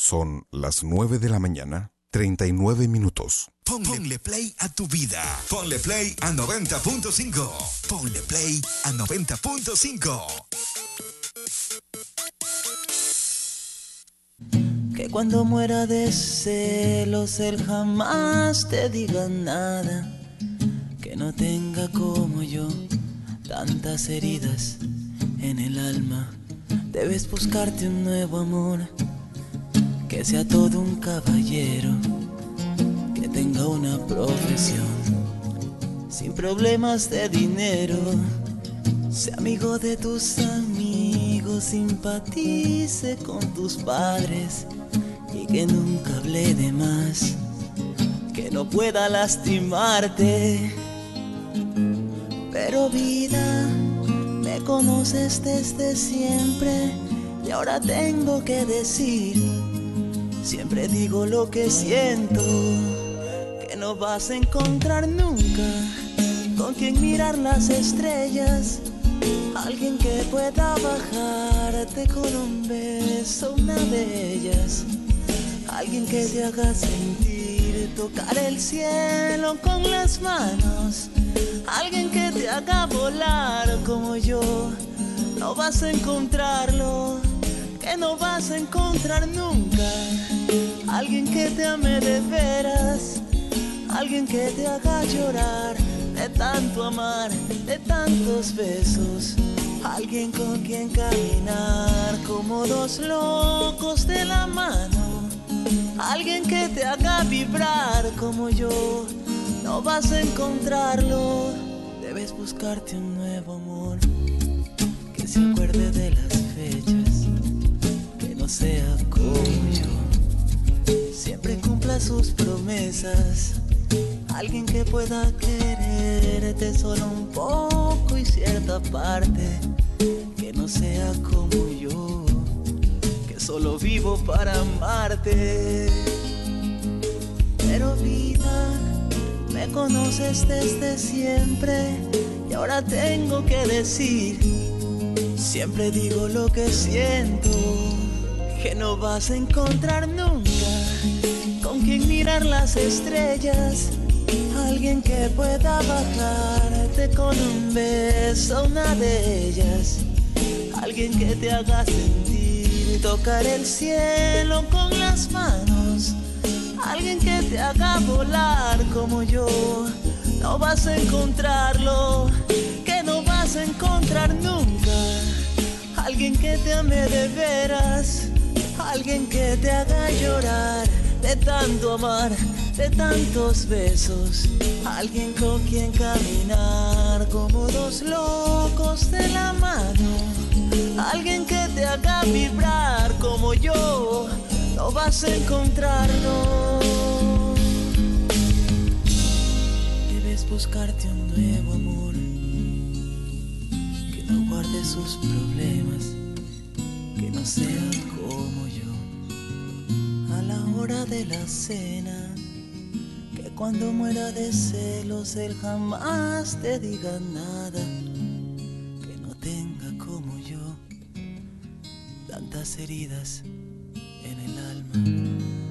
Son las 9 de la mañana, 39 minutos. Ponle play a tu vida. Ponle play a 90.5. Ponle play a 90.5. Que cuando muera de celos él jamás te diga nada. Que no tenga como yo tantas heridas en el alma. Debes buscarte un nuevo amor, que sea todo un caballero, que tenga una profesión, sin problemas de dinero, sea amigo de tus amigos, simpatice con tus padres y que nunca hable de más, que no pueda lastimarte. Pero vida, me conoces desde siempre y ahora tengo que decir, siempre digo lo que siento, que no vas a encontrar nunca con quien mirar las estrellas, alguien que pueda bajarte con un beso, una de ellas, alguien que te haga sentir, tocar el cielo con las manos, alguien que te haga volar como yo. No vas a encontrarlo, que no vas a encontrar nunca. Alguien que te ame de veras, alguien que te haga llorar de tanto amar, de tantos besos. Alguien con quien caminar como dos locos de la mano. Alguien que te haga vibrar como yo. No vas a encontrarlo, debes buscarte un nuevo amor, que se acuerde de las fechas, que no sea como yo, siempre cumpla sus promesas, alguien que pueda quererte solo un poco y cierta parte, que no sea como yo, que solo vivo para amarte. Pero vida, me conoces desde siempre y ahora tengo que decir, siempre digo lo que siento, que no vas a encontrar nunca con quien mirar las estrellas, alguien que pueda bajarte con un beso, una de ellas, alguien que te haga sentir, tocar el cielo con las manos, alguien que te haga volar como yo. No vas a encontrarlo, que no vas a encontrar nunca. Alguien que te ame de veras, alguien que te haga llorar de tanto amar, de tantos besos. Alguien con quien caminar como dos locos de la mano. Alguien que te haga vibrar como yo. No vas a encontrarlo. Debes buscarte un nuevo amor, que no guarde sus problemas, que no sea como yo. A la hora de la cena, que cuando muera de celos él jamás te diga nada, que no tenga como yo tantas heridas en el alma.